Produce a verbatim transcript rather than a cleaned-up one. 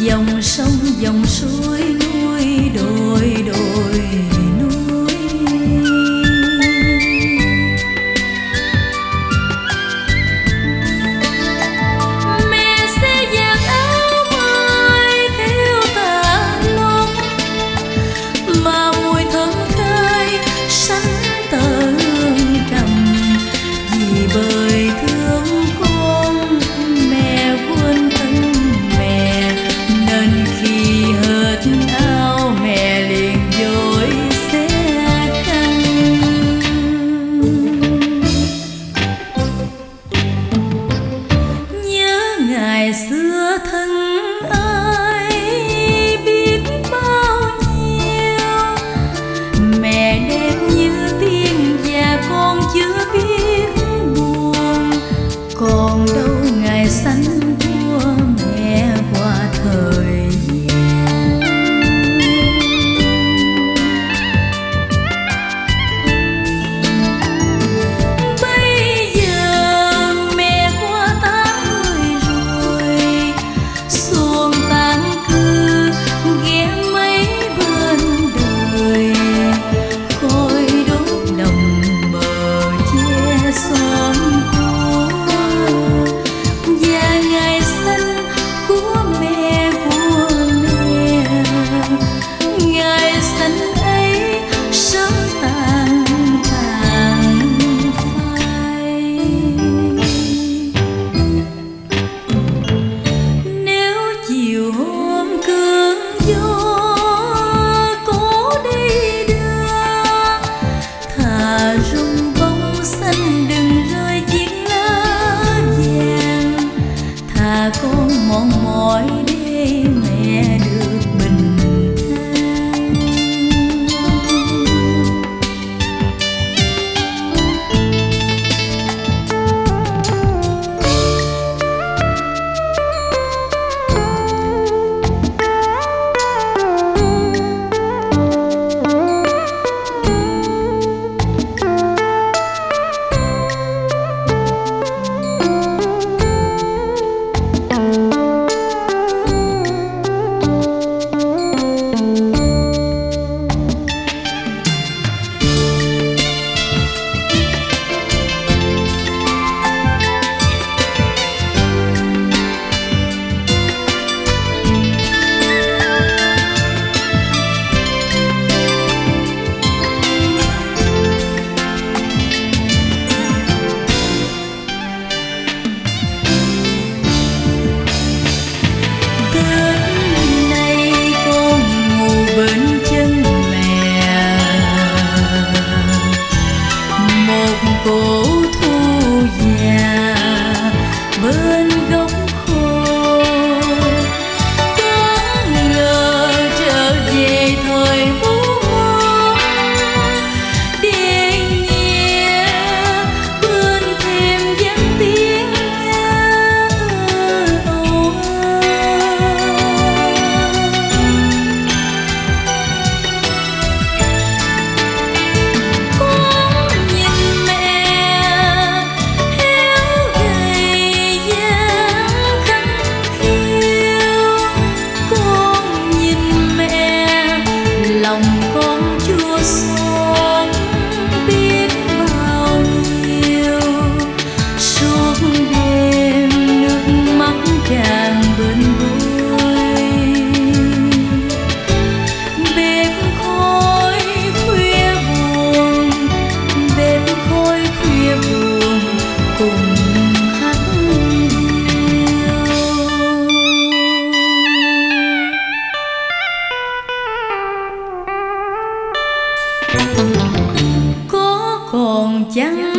dòng sông dòng suối núi đồi đồi núi. Mẹ sẽ giặt áo mới theo tà lông, mà mùi thơm khai sánh tơ hương trầm. Vì bởi thương con mẹ quên thân mẹ, nên khi hết áo mẹ liền dối xé khăn. Nhớ ngày xưa thân ai biết bao nhiêu, mẹ đẹp như tiên và con chưa biết buồn. Còn đâu ngày xanh của mẹ qua thời gian. Bây giờ mẹ qua tám mươi rồi, xuồng tàn cư ghé mấy bên đời. Khói đốt đồng bờ che xóm cũ, và ngày xanh của mẹ của mẹ. Ngày xanh ấy sớm tàn tàn phai. Nếu chiều hôm cơn gió có đi đưa, thà rung bông xanh đừng rơi chiếc lá vàng. Thà con mòn mỏi để mẹ được bình an. Cổ thu già bên gốc khô, có ngờ trở về thời buông ngóng. Để nghe bên thêm vang tiếng nhớ âu có còn chăng